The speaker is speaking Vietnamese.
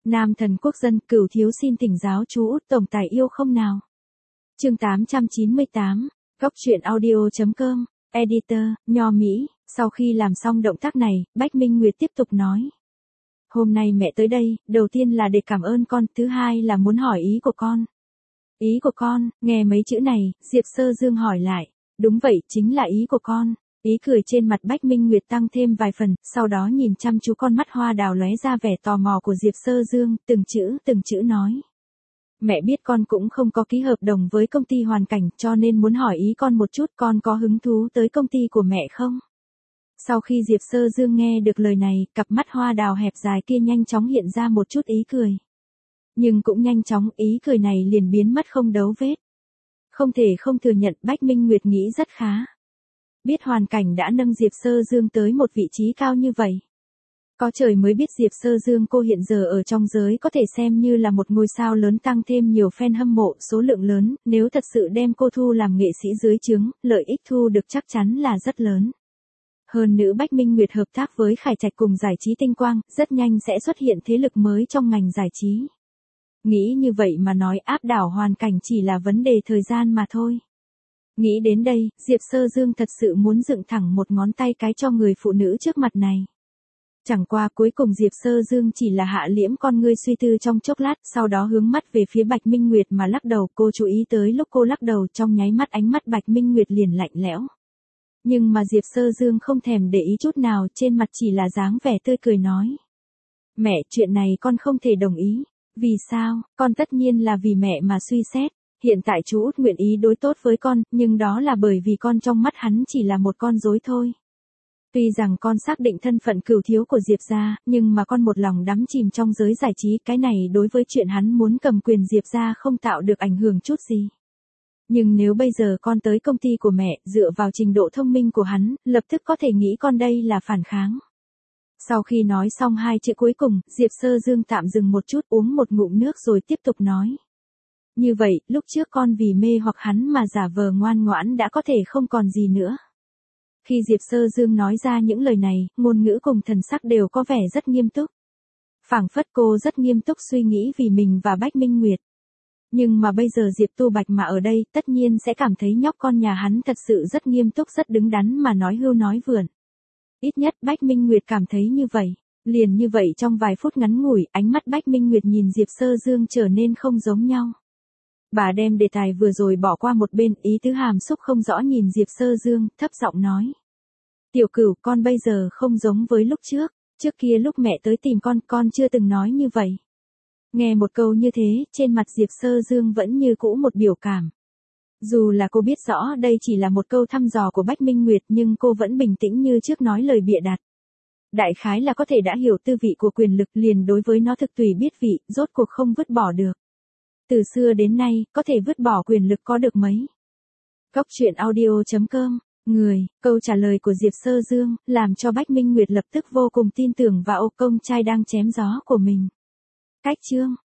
Nam thần quốc dân, Cửu thiếu xin thỉnh giáo chú Út tổng tài yêu không nào. Chương 898, Góc truyện audio.com, Editor, Nho Mỹ. Sau khi làm xong động tác này, Bách Minh Nguyệt tiếp tục nói. Hôm nay mẹ tới đây, đầu tiên là để cảm ơn con, thứ hai là muốn hỏi ý của con. Ý của con, nghe mấy chữ này, Diệp Sơ Dương hỏi lại. Đúng vậy, chính là ý của con. Ý cười trên mặt Bách Minh Nguyệt tăng thêm vài phần, sau đó nhìn chăm chú con mắt hoa đào lóe ra vẻ tò mò của Diệp Sơ Dương, từng chữ nói. Mẹ biết con cũng không có ký hợp đồng với công ty Hoàn Cảnh, cho nên muốn hỏi ý con một chút, con có hứng thú tới công ty của mẹ không? Sau khi Diệp Sơ Dương nghe được lời này, cặp mắt hoa đào hẹp dài kia nhanh chóng hiện ra một chút ý cười. Nhưng cũng nhanh chóng, ý cười này liền biến mất không dấu vết. Không thể không thừa nhận, Bách Minh Nguyệt nghĩ rất khá. Biết Hoàn Cảnh đã nâng Diệp Sơ Dương tới một vị trí cao như vậy. Có trời mới biết Diệp Sơ Dương cô hiện giờ ở trong giới có thể xem như là một ngôi sao lớn, tăng thêm nhiều fan hâm mộ, số lượng lớn, nếu thật sự đem cô thu làm nghệ sĩ dưới trướng, lợi ích thu được chắc chắn là rất lớn. Hơn nữa Bách Minh Nguyệt hợp tác với Khải Trạch cùng giải trí Tinh Quang, rất nhanh sẽ xuất hiện thế lực mới trong ngành giải trí. Nghĩ như vậy mà nói áp đảo Hoàn Cảnh chỉ là vấn đề thời gian mà thôi. Nghĩ đến đây, Diệp Sơ Dương thật sự muốn dựng thẳng một ngón tay cái cho người phụ nữ trước mặt này. Chẳng qua cuối cùng Diệp Sơ Dương chỉ là hạ liễm con ngươi suy tư trong chốc lát, sau đó hướng mắt về phía Bạch Minh Nguyệt mà lắc đầu. Cô chú ý tới lúc cô lắc đầu, trong nháy mắt ánh mắt Bạch Minh Nguyệt liền lạnh lẽo. Nhưng mà Diệp Sơ Dương không thèm để ý chút nào, trên mặt chỉ là dáng vẻ tươi cười nói. Mẹ, chuyện này con không thể đồng ý. Vì sao? Con tất nhiên là vì mẹ mà suy xét. Hiện tại chú Út nguyện ý đối tốt với con, nhưng đó là bởi vì con trong mắt hắn chỉ là một con rối thôi. Tuy rằng con xác định thân phận cửu thiếu của Diệp gia, nhưng mà con một lòng đắm chìm trong giới giải trí, cái này đối với chuyện hắn muốn cầm quyền Diệp gia không tạo được ảnh hưởng chút gì. Nhưng nếu bây giờ con tới công ty của mẹ, dựa vào trình độ thông minh của hắn, lập tức có thể nghĩ con đây là phản kháng. Sau khi nói xong hai chữ cuối cùng, Diệp Sơ Dương tạm dừng một chút, uống một ngụm nước rồi tiếp tục nói. Như vậy, lúc trước con vì mê hoặc hắn mà giả vờ ngoan ngoãn đã có thể không còn gì nữa. Khi Diệp Sơ Dương nói ra những lời này, ngôn ngữ cùng thần sắc đều có vẻ rất nghiêm túc. Phảng phất cô rất nghiêm túc suy nghĩ vì mình và Bách Minh Nguyệt. Nhưng mà bây giờ Diệp Tu Bạch mà ở đây, tất nhiên sẽ cảm thấy nhóc con nhà hắn thật sự rất nghiêm túc, rất đứng đắn mà nói hưu nói vượn. Ít nhất Bách Minh Nguyệt cảm thấy như vậy. Liền như vậy trong vài phút ngắn ngủi, ánh mắt Bách Minh Nguyệt nhìn Diệp Sơ Dương trở nên không giống nhau. Bà đem đề tài vừa rồi bỏ qua một bên, ý tứ hàm xúc không rõ nhìn Diệp Sơ Dương, thấp giọng nói. Tiểu Cửu, con bây giờ không giống với lúc trước. Trước kia lúc mẹ tới tìm con chưa từng nói như vậy. Nghe một câu như thế, trên mặt Diệp Sơ Dương vẫn như cũ một biểu cảm. Dù là cô biết rõ đây chỉ là một câu thăm dò của Bách Minh Nguyệt, nhưng cô vẫn bình tĩnh như trước nói lời bịa đặt. Đại khái là có thể đã hiểu tư vị của quyền lực, liền đối với nó thực tùy biết vị, rốt cuộc không vứt bỏ được. Từ xưa đến nay, có thể vứt bỏ quyền lực có được mấy. Góc truyện audio.com, câu trả lời của Diệp Sơ Dương, làm cho Bách Minh Nguyệt lập tức vô cùng tin tưởng vào công trai đang chém gió của mình. Cách chương